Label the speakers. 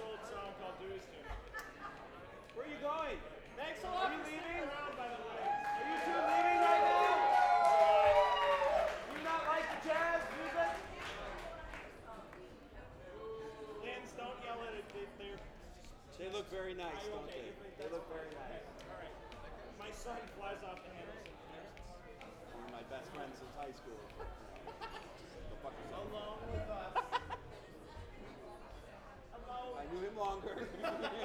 Speaker 1: old song called "Do His Tune."
Speaker 2: Where are you going?
Speaker 1: Thanks a lot
Speaker 2: Are you
Speaker 1: for sticking
Speaker 2: leaving?
Speaker 1: around, by the way.
Speaker 2: Are you two leaving right now? Do you not like the jazz music?
Speaker 1: Lins, don't yell at it. They're
Speaker 2: They look very nice, don't
Speaker 1: okay.
Speaker 2: they? They look very nice.
Speaker 1: All right. My son flies off the handle sometimes.
Speaker 2: One of my best friends since high school. The fucking
Speaker 1: Along with us. Hello.
Speaker 2: I knew him longer.